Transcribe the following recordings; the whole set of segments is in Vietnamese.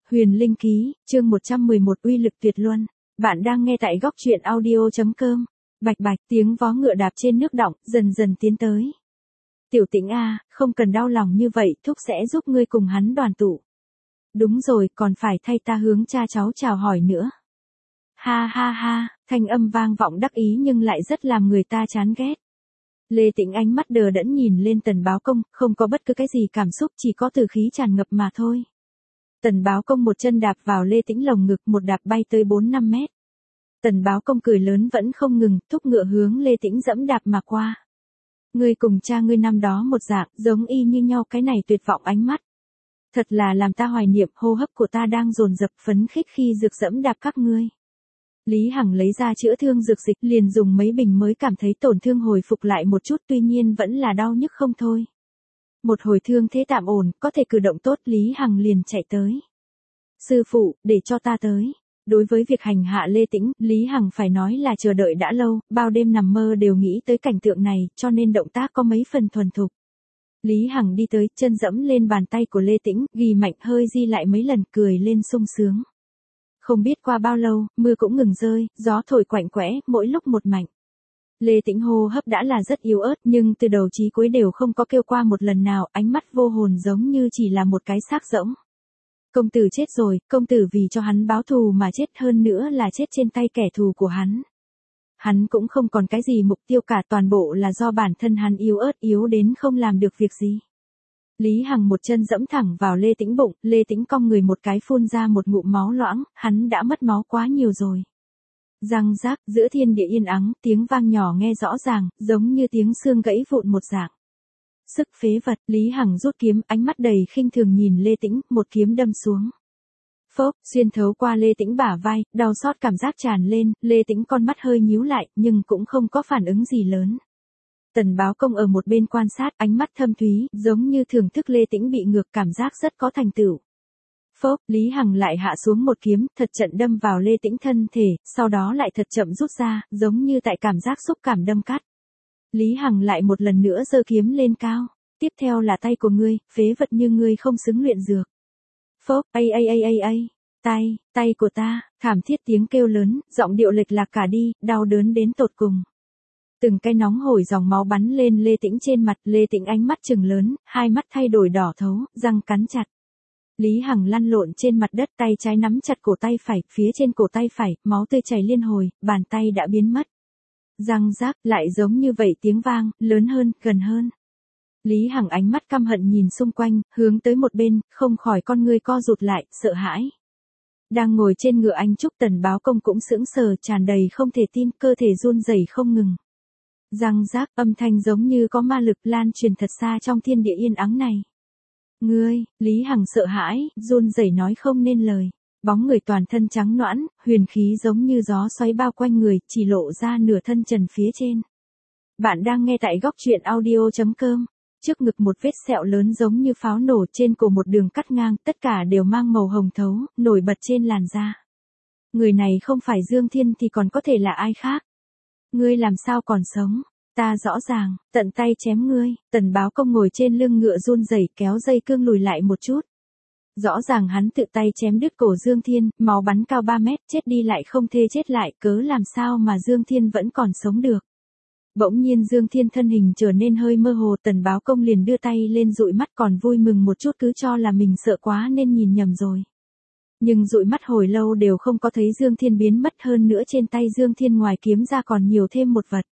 Huyền Linh Ký, chương 111 uy lực tuyệt luân. Bạn đang nghe tại góc truyện audio.com. Bạch bạch tiếng vó ngựa đạp trên nước đọng, dần dần tiến tới. Tiểu Tĩnh a, không cần đau lòng như vậy, thúc sẽ giúp ngươi cùng hắn đoàn tụ. Đúng rồi, còn phải thay ta hướng cha cháu chào hỏi nữa. Ha ha ha, thanh âm vang vọng đắc ý nhưng lại rất làm người ta chán ghét. Lê Tĩnh ánh mắt đờ đẫn nhìn lên Tần Báo Công, không có bất cứ cái gì cảm xúc, chỉ có từ khí tràn ngập mà thôi. Tần Báo Công một chân đạp vào Lê Tĩnh lồng ngực, một đạp bay tới 4-5 mét. Tần Báo Công cười lớn vẫn không ngừng, thúc ngựa hướng Lê Tĩnh dẫm đạp mà qua. Ngươi cùng cha ngươi năm đó một dạng, giống y như nhau, cái này tuyệt vọng ánh mắt. Thật là làm ta hoài niệm, hô hấp của ta đang dồn dập phấn khích khi dược dẫm đạp các ngươi. Lý Hằng lấy ra chữa thương dược dịch, liền dùng mấy bình mới cảm thấy tổn thương hồi phục lại một chút, tuy nhiên vẫn là đau nhức không thôi. Một hồi thương thế tạm ổn, có thể cử động tốt, Lý Hằng liền chạy tới. Sư phụ, để cho ta tới. Đối với việc hành hạ Lê Tĩnh, Lý Hằng phải nói là chờ đợi đã lâu, bao đêm nằm mơ đều nghĩ tới cảnh tượng này, cho nên động tác có mấy phần thuần thục. Lý Hằng đi tới, chân dẫm lên bàn tay của Lê Tĩnh, ghi mạnh hơi di lại mấy lần, cười lên sung sướng. Không biết qua bao lâu, mưa cũng ngừng rơi, gió thổi quạnh quẽ, mỗi lúc một mạnh. Lê Tĩnh hô hấp đã là rất yếu ớt, nhưng từ đầu chí cuối đều không có kêu qua một lần nào, ánh mắt vô hồn giống như chỉ là một cái xác rỗng. Công tử chết rồi, công tử vì cho hắn báo thù mà chết, hơn nữa là chết trên tay kẻ thù của hắn. Hắn cũng không còn cái gì mục tiêu cả, toàn bộ là do bản thân hắn yếu ớt, yếu đến không làm được việc gì. Lý Hằng một chân dẫm thẳng vào Lê Tĩnh bụng, Lê Tĩnh cong người một cái phun ra một ngụm máu loãng, hắn đã mất máu quá nhiều rồi. Răng rác, giữa thiên địa yên ắng, tiếng vang nhỏ nghe rõ ràng, giống như tiếng xương gãy vụn một dạng. Sức phế vật, Lý Hằng rút kiếm, ánh mắt đầy khinh thường nhìn Lê Tĩnh, một kiếm đâm xuống. Phốc, xuyên thấu qua Lê Tĩnh bả vai, đau xót cảm giác tràn lên, Lê Tĩnh con mắt hơi nhíu lại, nhưng cũng không có phản ứng gì lớn. Tần Báo Công ở một bên quan sát, ánh mắt thâm thúy, giống như thưởng thức Lê Tĩnh bị ngược, cảm giác rất có thành tựu. Phốc, Lý Hằng lại hạ xuống một kiếm, thật trận đâm vào Lê Tĩnh thân thể, sau đó lại thật chậm rút ra, giống như tại cảm giác xúc cảm đâm cắt. Lý Hằng lại một lần nữa giơ kiếm lên cao. Tiếp theo là tay của ngươi, phế vật như ngươi không xứng luyện dược. Phốc, tay của ta, thảm thiết tiếng kêu lớn, giọng điệu lệch lạc cả đi, đau đớn đến tột cùng. Từng cái nóng hổi dòng máu bắn lên Lê Tĩnh trên mặt, Lê Tĩnh ánh mắt trừng lớn, hai mắt thay đổi đỏ thấu, răng cắn chặt. Lý Hằng lăn lộn trên mặt đất, tay trái nắm chặt cổ tay phải, phía trên cổ tay phải, máu tươi chảy liên hồi, bàn tay đã biến mất. Răng rác, lại giống như vậy tiếng vang, lớn hơn, gần hơn. Lý Hằng ánh mắt căm hận nhìn xung quanh, hướng tới một bên, không khỏi con ngươi co rụt lại, sợ hãi. Đang ngồi trên ngựa anh Trúc, Tần Báo Công cũng sững sờ, tràn đầy không thể tin, cơ thể run rẩy không ngừng. Răng rác, âm thanh giống như có ma lực lan truyền thật xa trong thiên địa yên ắng này. Ngươi, Lý Hằng sợ hãi, run rẩy nói không nên lời. Bóng người toàn thân trắng nõn, huyền khí giống như gió xoáy bao quanh người, chỉ lộ ra nửa thân trần phía trên. Bạn đang nghe tại góc truyện audio.com. Trước ngực một vết sẹo lớn giống như pháo nổ, trên cổ một đường cắt ngang, tất cả đều mang màu hồng thấu, nổi bật trên làn da. Người này không phải Dương Thiên thì còn có thể là ai khác? Ngươi làm sao còn sống? Ta rõ ràng, tận tay chém ngươi. Tần Báo Công ngồi trên lưng ngựa run rẩy, kéo dây cương lùi lại một chút. Rõ ràng hắn tự tay chém đứt cổ Dương Thiên, máu bắn cao 3 mét, chết đi lại không thê chết lại, cớ làm sao mà Dương Thiên vẫn còn sống được. Bỗng nhiên Dương Thiên thân hình trở nên hơi mơ hồ, Tần Báo Công liền đưa tay lên dụi mắt, còn vui mừng một chút, cứ cho là mình sợ quá nên nhìn nhầm rồi. Nhưng dụi mắt hồi lâu đều không có thấy Dương Thiên biến mất, hơn nữa trên tay Dương Thiên ngoài kiếm ra còn nhiều thêm một vật.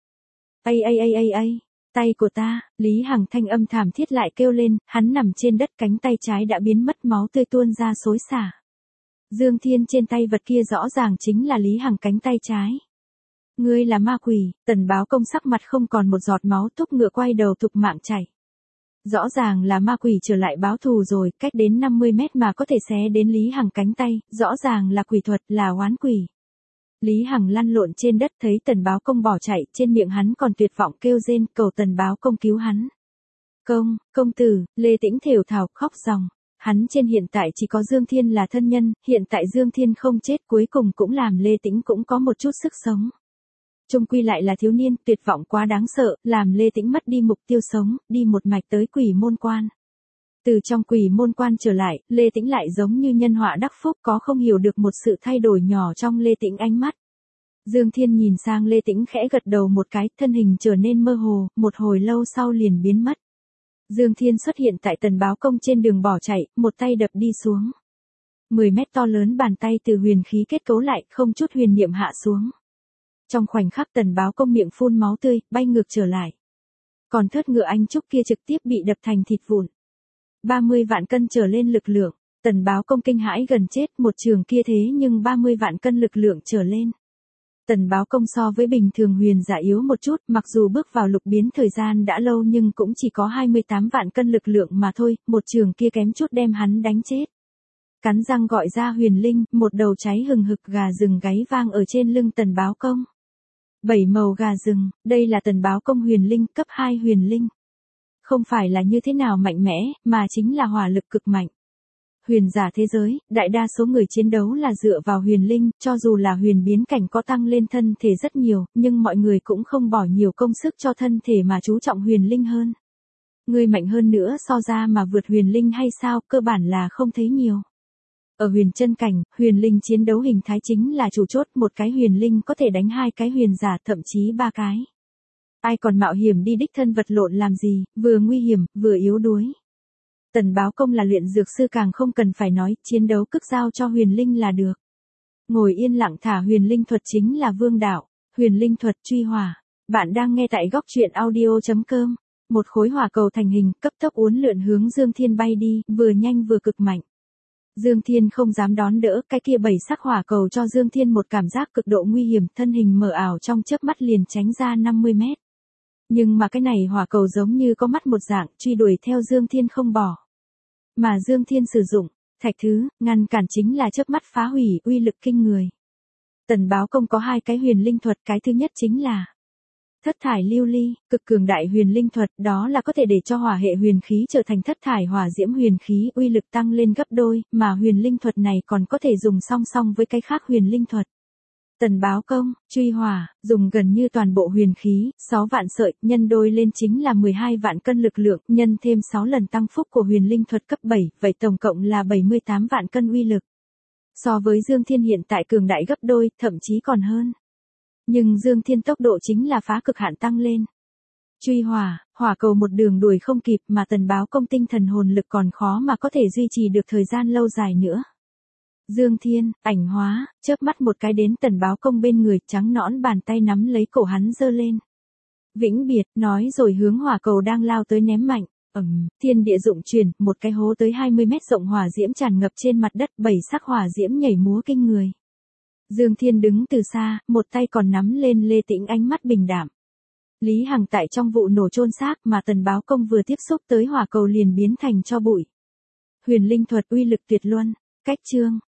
Tay của ta, Lý Hằng thanh âm thảm thiết lại kêu lên, hắn nằm trên đất, cánh tay trái đã biến mất, máu tươi tuôn ra xối xả. Dương Thiên trên tay vật kia rõ ràng chính là Lý Hằng cánh tay trái. Ngươi là ma quỷ, Tần Báo Công sắc mặt không còn một giọt máu, thúc ngựa quay đầu thục mạng chạy. Rõ ràng là ma quỷ trở lại báo thù rồi, cách đến 50 mét mà có thể xé đến Lý Hằng cánh tay, rõ ràng là quỷ thuật, là oán quỷ. Lý Hằng lăn lộn trên đất, thấy Tần Báo Công bỏ chạy, trên miệng hắn còn tuyệt vọng kêu rên, cầu Tần Báo Công cứu hắn. Công tử, Lê Tĩnh thều thào khóc ròng. Hắn trên hiện tại chỉ có Dương Thiên là thân nhân, hiện tại Dương Thiên không chết, cuối cùng cũng làm Lê Tĩnh cũng có một chút sức sống. Chung quy lại là thiếu niên, tuyệt vọng quá đáng sợ, làm Lê Tĩnh mất đi mục tiêu sống, đi một mạch tới Quỷ Môn Quan. Từ trong quỷ môn quan trở lại, Lê Tĩnh lại giống như nhân họa đắc phúc, có không hiểu được một sự thay đổi nhỏ trong Lê Tĩnh ánh mắt. Dương Thiên nhìn sang Lê Tĩnh khẽ gật đầu một cái, thân hình trở nên mơ hồ, một hồi lâu sau liền biến mất. Dương Thiên xuất hiện tại Tần Báo Công trên đường bỏ chạy, một tay đập đi xuống. 10 mét to lớn bàn tay từ huyền khí kết cấu lại, không chút huyền niệm hạ xuống. Trong khoảnh khắc Tần Báo Công miệng phun máu tươi, bay ngược trở lại. Còn thớt ngựa anh trúc kia trực tiếp bị đập thành thịt vụn. 30 vạn cân trở lên lực lượng, Tần Báo Công kinh hãi gần chết, một trường kia thế nhưng 30 vạn cân lực lượng trở lên. Tần Báo Công so với bình thường huyền giả yếu một chút, mặc dù bước vào lục biến thời gian đã lâu nhưng cũng chỉ có 28 vạn cân lực lượng mà thôi, một trường kia kém chút đem hắn đánh chết. Cắn răng gọi ra huyền linh, một đầu cháy hừng hực gà rừng gáy vang ở trên lưng Tần Báo Công. 7 màu gà rừng, đây là Tần Báo Công huyền linh, cấp 2 huyền linh. Không phải là như thế nào mạnh mẽ, mà chính là hỏa lực cực mạnh. Huyền giả thế giới, đại đa số người chiến đấu là dựa vào huyền linh, cho dù là huyền biến cảnh có tăng lên thân thể rất nhiều, nhưng mọi người cũng không bỏ nhiều công sức cho thân thể mà chú trọng huyền linh hơn. Người mạnh hơn nữa so ra mà vượt huyền linh hay sao, cơ bản là không thấy nhiều. Ở huyền chân cảnh, huyền linh chiến đấu hình thái chính là chủ chốt, một cái huyền linh có thể đánh 2 cái huyền giả, thậm chí 3 cái. Ai còn mạo hiểm đi đích thân vật lộn làm gì, vừa nguy hiểm, vừa yếu đuối. Tần Báo Công là luyện dược sư càng không cần phải nói, chiến đấu cực giao cho huyền linh là được. Ngồi yên lặng thả huyền linh thuật chính là vương đạo, huyền linh thuật truy hỏa. Bạn đang nghe tại góc truyện audio.com. Một khối hỏa cầu thành hình, cấp tốc uốn lượn hướng Dương Thiên bay đi, vừa nhanh vừa cực mạnh. Dương Thiên không dám đón đỡ, cái kia 7 sắc hỏa cầu cho Dương Thiên một cảm giác cực độ nguy hiểm, thân hình mờ ảo trong chớp mắt liền tránh ra 50 mét. Nhưng mà cái này hỏa cầu giống như có mắt một dạng, truy đuổi theo Dương Thiên không bỏ. Mà Dương Thiên sử dụng, thạch thứ, ngăn cản chính là chớp mắt phá hủy, uy lực kinh người. Tần Báo Công có 2 cái huyền linh thuật, cái thứ nhất chính là thất thải lưu ly, cực cường đại huyền linh thuật, đó là có thể để cho hỏa hệ huyền khí trở thành thất thải hỏa diễm huyền khí, uy lực tăng lên gấp đôi, mà huyền linh thuật này còn có thể dùng song song với cái khác huyền linh thuật. Tần Báo Công, truy hỏa, dùng gần như toàn bộ huyền khí, 6 vạn sợi, nhân đôi lên chính là 12 vạn cân lực lượng, nhân thêm 6 lần tăng phúc của huyền linh thuật cấp 7, vậy tổng cộng là 78 vạn cân uy lực. So với Dương Thiên hiện tại cường đại gấp đôi, thậm chí còn hơn. Nhưng Dương Thiên tốc độ chính là phá cực hạn tăng lên. Truy hỏa, hỏa cầu một đường đuổi không kịp mà Tần Báo Công tinh thần hồn lực còn khó mà có thể duy trì được thời gian lâu dài nữa. Dương Thiên, ảnh hóa, chớp mắt một cái đến Tần Báo Công bên người, trắng nõn bàn tay nắm lấy cổ hắn giơ lên. Vĩnh biệt, nói rồi hướng hỏa cầu đang lao tới ném mạnh. Thiên địa dụng truyền, một cái hố tới 20 mét rộng hỏa diễm tràn ngập trên mặt đất, 7 sắc hỏa diễm nhảy múa kinh người. Dương Thiên đứng từ xa, một tay còn nắm lên Lê Tĩnh, ánh mắt bình đạm. Lý Hằng tại trong vụ nổ chôn xác mà Tần Báo Công vừa tiếp xúc tới hỏa cầu liền biến thành tro bụi. Huyền linh thuật uy lực tuyệt luân, cách chương.